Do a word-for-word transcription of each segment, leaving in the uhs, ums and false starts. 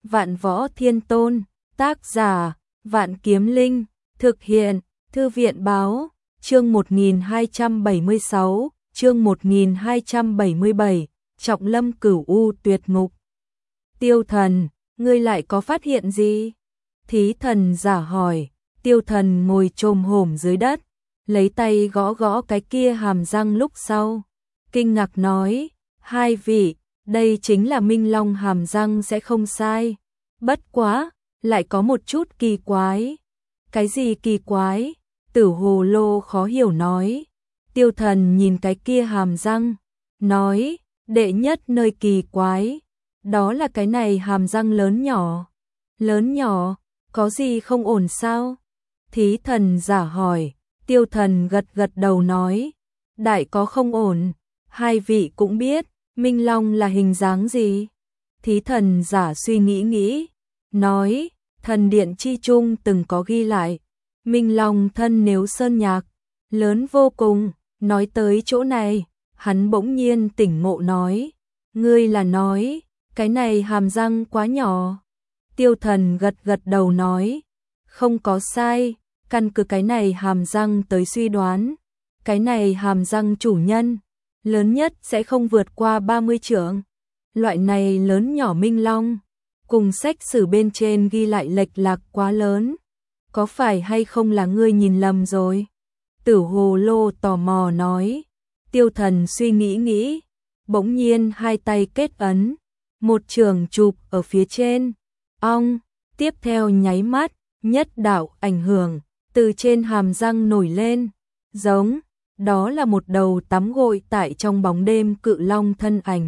Vạn Võ Thiên Tôn, tác giả, Vạn Kiếm Linh, thực hiện, Thư viện báo, chương một nghìn hai trăm bảy mươi sáu, chương một nghìn hai trăm bảy mươi bảy, Trọng Lâm Cửu U Tuyệt Ngục. Tiêu Thần, ngươi lại có phát hiện gì? Thí Thần giả hỏi. Tiêu Thần ngồi chồm hổm dưới đất, lấy tay gõ gõ cái kia hàm răng lúc sau, kinh ngạc nói, hai vị, đây chính là Minh Long hàm răng sẽ không sai, bất quá, lại có một chút kỳ quái. Cái gì kỳ quái? Tử Hồ Lô khó hiểu nói. Tiêu Thần nhìn cái kia hàm răng, nói, đệ nhất nơi kỳ quái, đó là cái này hàm răng lớn nhỏ. Lớn nhỏ, có gì không ổn sao? Thí Thần giả hỏi. Tiêu Thần gật gật đầu nói, đại có không ổn, hai vị cũng biết, Minh Long là hình dáng gì? Thí Thần giả suy nghĩ nghĩ, nói, thần điện chi trung từng có ghi lại, Minh Long thân nếu sơn nhạc, lớn vô cùng. Nói tới chỗ này, hắn bỗng nhiên tỉnh ngộ nói, ngươi là nói, cái này hàm răng quá nhỏ. Tiêu Thần gật gật đầu nói, không có sai, căn cứ cái này hàm răng tới suy đoán, cái này hàm răng chủ nhân, lớn nhất sẽ không vượt qua ba mươi trượng. Loại này lớn nhỏ Minh Long, cùng sách sử bên trên ghi lại lệch lạc quá lớn, có phải hay không là ngươi nhìn lầm rồi? Tử Hồ Lô tò mò nói. Tiêu Thần suy nghĩ nghĩ, bỗng nhiên hai tay kết ấn, một trường chụp ở phía trên, ong, tiếp theo nháy mắt, nhất đạo ảnh hưởng, từ trên hàm răng nổi lên, giống, đó là một đầu tắm gội tại trong bóng đêm cự long thân ảnh.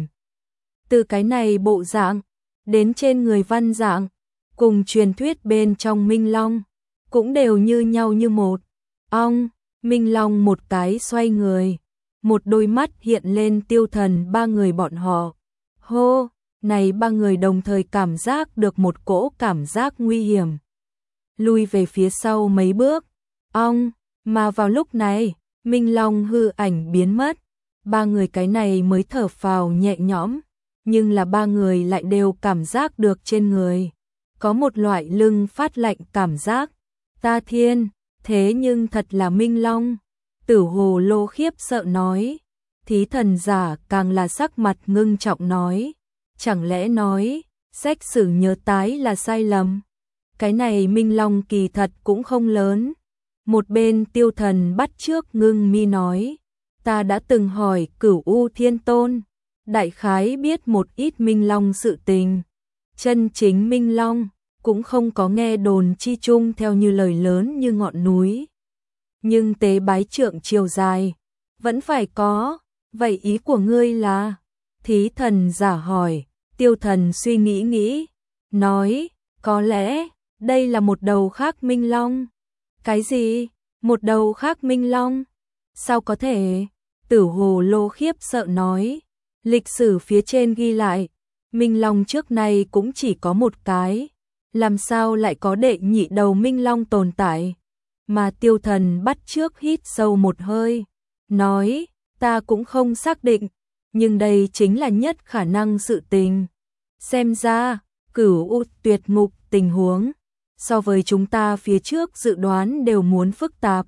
Từ cái này bộ dạng, đến trên người văn dạng, cùng truyền thuyết bên trong Minh Long, cũng đều như nhau như một. Ong, Minh Long một cái xoay người, một đôi mắt hiện lên Tiêu Thần ba người bọn họ. Hô, này ba người đồng thời cảm giác được một cỗ cảm giác nguy hiểm. Lui về phía sau mấy bước, ong, mà vào lúc này, Minh Long hư ảnh biến mất, ba người cái này mới thở phào nhẹ nhõm, nhưng là ba người lại đều cảm giác được trên người, có một loại lưng phát lạnh cảm giác. Ta thiên, thế nhưng thật là Minh Long. Tử Hồ Lô khiếp sợ nói. Thí Thần giả càng là sắc mặt ngưng trọng nói, chẳng lẽ nói, sách sử nhớ tái là sai lầm? Cái này Minh Long kỳ thật cũng không lớn. Một bên Tiêu Thần bắt trước ngưng mi nói, ta đã từng hỏi Cửu U Thiên Tôn, đại khái biết một ít Minh Long sự tình. Chân chính Minh Long, cũng không có nghe đồn chi chung theo như lời lớn như ngọn núi. Nhưng tế bái trượng chiều dài, vẫn phải có, vậy ý của ngươi là? Thí Thần giả hỏi. Tiêu Thần suy nghĩ nghĩ, nói, có lẽ, đây là một đầu khác Minh Long. Cái gì? Một đầu khác Minh Long? Sao có thể? Tử Hồ Lô khiếp sợ nói, lịch sử phía trên ghi lại, Minh Long trước nay cũng chỉ có một cái, làm sao lại có đệ nhị đầu Minh Long tồn tại? Mà Tiêu Thần bắt trước hít sâu một hơi, nói, ta cũng không xác định, nhưng đây chính là nhất khả năng sự tình. Xem ra, Cửu U Tuyệt Ngục tình huống, so với chúng ta phía trước dự đoán đều muốn phức tạp.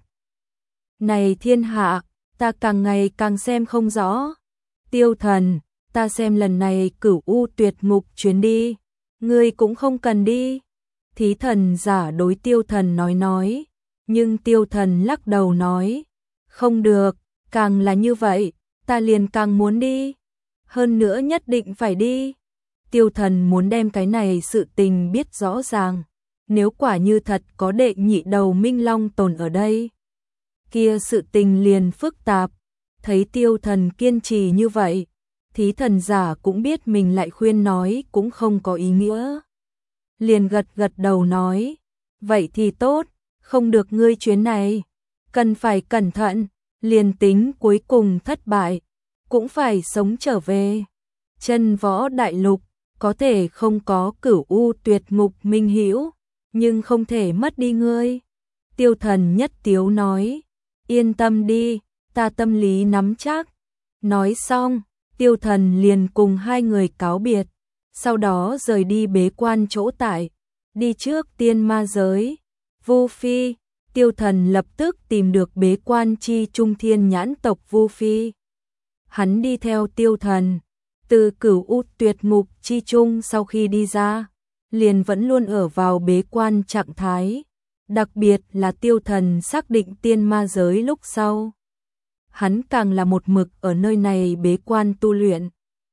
Này thiên hạ, ta càng ngày càng xem không rõ. Tiêu Thần, ta xem lần này Cửu U Tuyệt Ngục chuyến đi, ngươi cũng không cần đi. Thí Thần giả đối Tiêu Thần nói nói, nhưng Tiêu Thần lắc đầu nói, không được, càng là như vậy, ta liền càng muốn đi. Hơn nữa nhất định phải đi. Tiêu Thần muốn đem cái này sự tình biết rõ ràng, nếu quả như thật có đệ nhị đầu Minh Long tồn ở đây, kia sự tình liền phức tạp. Thấy Tiêu Thần kiên trì như vậy, Thí Thần giả cũng biết mình lại khuyên nói cũng không có ý nghĩa. Liền gật gật đầu nói, vậy thì tốt, không được ngươi chuyến này, cần phải cẩn thận, liền tính cuối cùng thất bại, cũng phải sống trở về. Chân Võ Đại Lục, có thể không có Cửu U Tuyệt Ngục minh hữu, nhưng không thể mất đi ngươi. Tiêu Thần nhất tiếu nói, yên tâm đi, ta tâm lý nắm chắc. Nói xong, Tiêu Thần liền cùng hai người cáo biệt. sau đó rời đi bế quan chỗ tại, đi trước tiên ma giới. Vu Phi, Tiêu Thần lập tức tìm được bế quan chi trung thiên nhãn tộc Vu Phi. Hắn đi theo Tiêu Thần, từ Cửu U tuyệt ngục chi trung sau khi đi ra, liền vẫn luôn ở vào bế quan trạng thái, đặc biệt là Tiêu Thần xác định tiên ma giới lúc sau. Hắn càng là một mực ở nơi này bế quan tu luyện.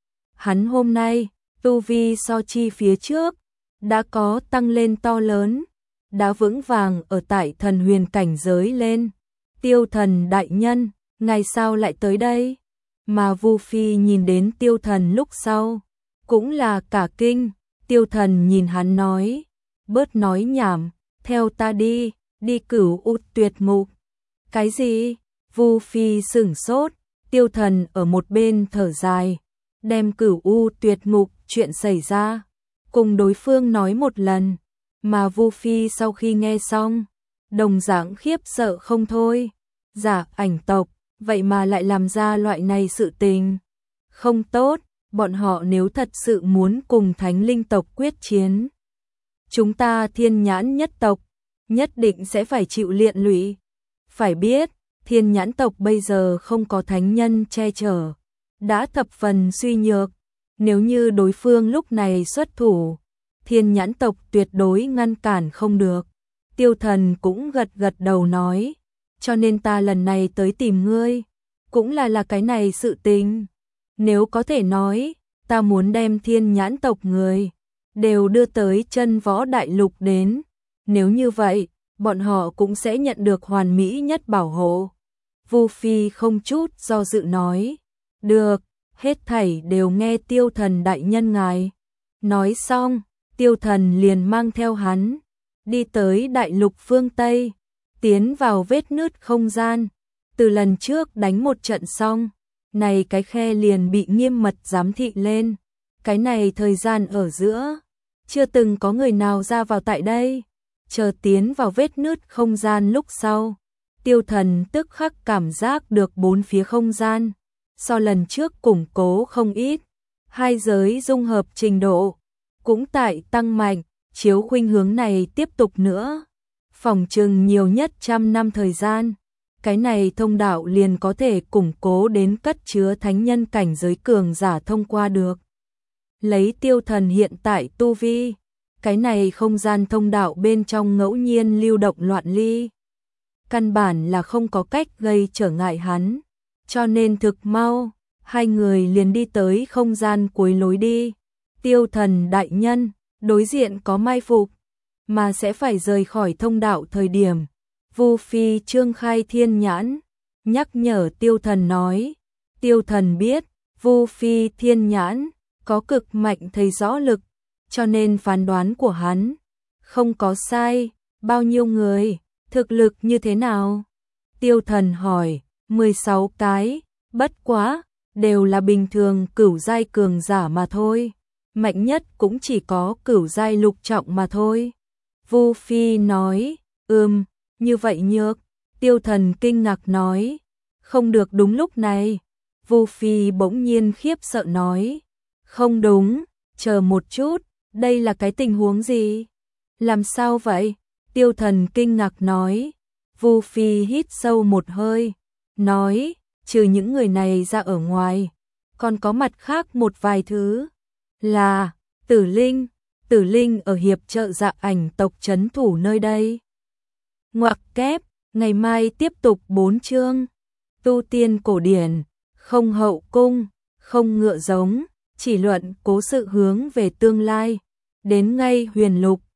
Hắn hôm nay, tu vi so chi phía trước, đã có tăng lên to lớn, đã vững vàng ở tại thần huyền cảnh giới lên. Tiêu Thần đại nhân, ngày sao lại tới đây? Mà Vu Phi nhìn đến Tiêu Thần lúc sau, cũng là cả kinh. Tiêu Thần nhìn hắn nói, bớt nói nhảm, theo ta đi, đi Cửu U tuyệt ngục. Cái gì? Vu Phi sửng sốt. Tiêu Thần ở một bên thở dài, đem Cửu U tuyệt ngục chuyện xảy ra cùng đối phương nói một lần, mà Vu Phi sau khi nghe xong, đồng dạng khiếp sợ không thôi. Giả ảnh tộc, vậy mà lại làm ra loại này sự tình. Không tốt, bọn họ nếu thật sự muốn cùng Thánh Linh tộc quyết chiến, chúng ta Thiên Nhãn nhất tộc nhất định sẽ phải chịu liên lụy. Phải biết, Thiên Nhãn tộc bây giờ không có thánh nhân che chở, đã thập phần suy nhược. Nếu như đối phương lúc này xuất thủ, Thiên Nhãn tộc tuyệt đối ngăn cản không được. Tiêu Thần cũng gật gật đầu nói, cho nên ta lần này tới tìm ngươi, cũng là là cái này sự tình. Nếu có thể nói, ta muốn đem Thiên Nhãn tộc người đều đưa tới chân võ đại lục đến. Nếu như vậy, bọn họ cũng sẽ nhận được hoàn mỹ nhất bảo hộ. Vu Phi không chút do dự nói, được, hết thảy đều nghe Tiêu Thần đại nhân ngài. Nói xong, Tiêu Thần liền mang theo hắn, đi tới đại lục phương Tây, tiến vào vết nứt không gian. Từ lần trước đánh một trận xong, này cái khe liền bị nghiêm mật giám thị lên. Cái này thời gian ở giữa, chưa từng có người nào ra vào tại đây. Chờ tiến vào vết nứt không gian lúc sau, Tiêu Thần tức khắc cảm giác được bốn phía không gian so lần trước củng cố không ít, hai giới dung hợp trình độ cũng tại tăng mạnh. Chiếu khuynh hướng này tiếp tục nữa, phòng chừng nhiều nhất trăm năm thời gian, cái này thông đạo liền có thể củng cố đến cất chứa thánh nhân cảnh giới cường giả thông qua được. Lấy Tiêu Thần hiện tại tu vi, cái này không gian thông đạo bên trong ngẫu nhiên lưu động loạn ly, căn bản là không có cách gây trở ngại hắn, cho nên thực mau, hai người liền đi tới không gian cuối lối đi. Tiêu Thần đại nhân, đối diện có mai phục, mà sẽ phải rời khỏi thông đạo thời điểm, Vu Phi trương khai thiên nhãn, nhắc nhở Tiêu Thần nói. Tiêu Thần biết, Vu Phi thiên nhãn có cực mạnh thấy rõ lực, cho nên phán đoán của hắn không có sai. Bao nhiêu người, thực lực như thế nào? Tiêu Thần hỏi. mười sáu cái, bất quá, đều là bình thường cửu giai cường giả mà thôi. Mạnh nhất cũng chỉ có cửu giai lục trọng mà thôi. Vu Phi nói, ừm, như vậy nhược. Tiêu Thần kinh ngạc nói, không được. Đúng lúc này, Vu Phi bỗng nhiên khiếp sợ nói, không đúng, chờ một chút, đây là cái tình huống gì? Làm sao vậy? Tiêu Thần kinh ngạc nói. Vu Phi hít sâu một hơi, nói, trừ những người này ra ở ngoài, còn có mặt khác một vài thứ. Là, Tử Linh, Tử Linh ở hiệp trợ Dạ ảnh tộc trấn thủ nơi đây. Ngoặc kép, ngày mai tiếp tục bốn chương. Tu tiên cổ điển, không hậu cung, không ngựa giống, chỉ luận cố sự hướng về tương lai. Đến ngay huyền lục,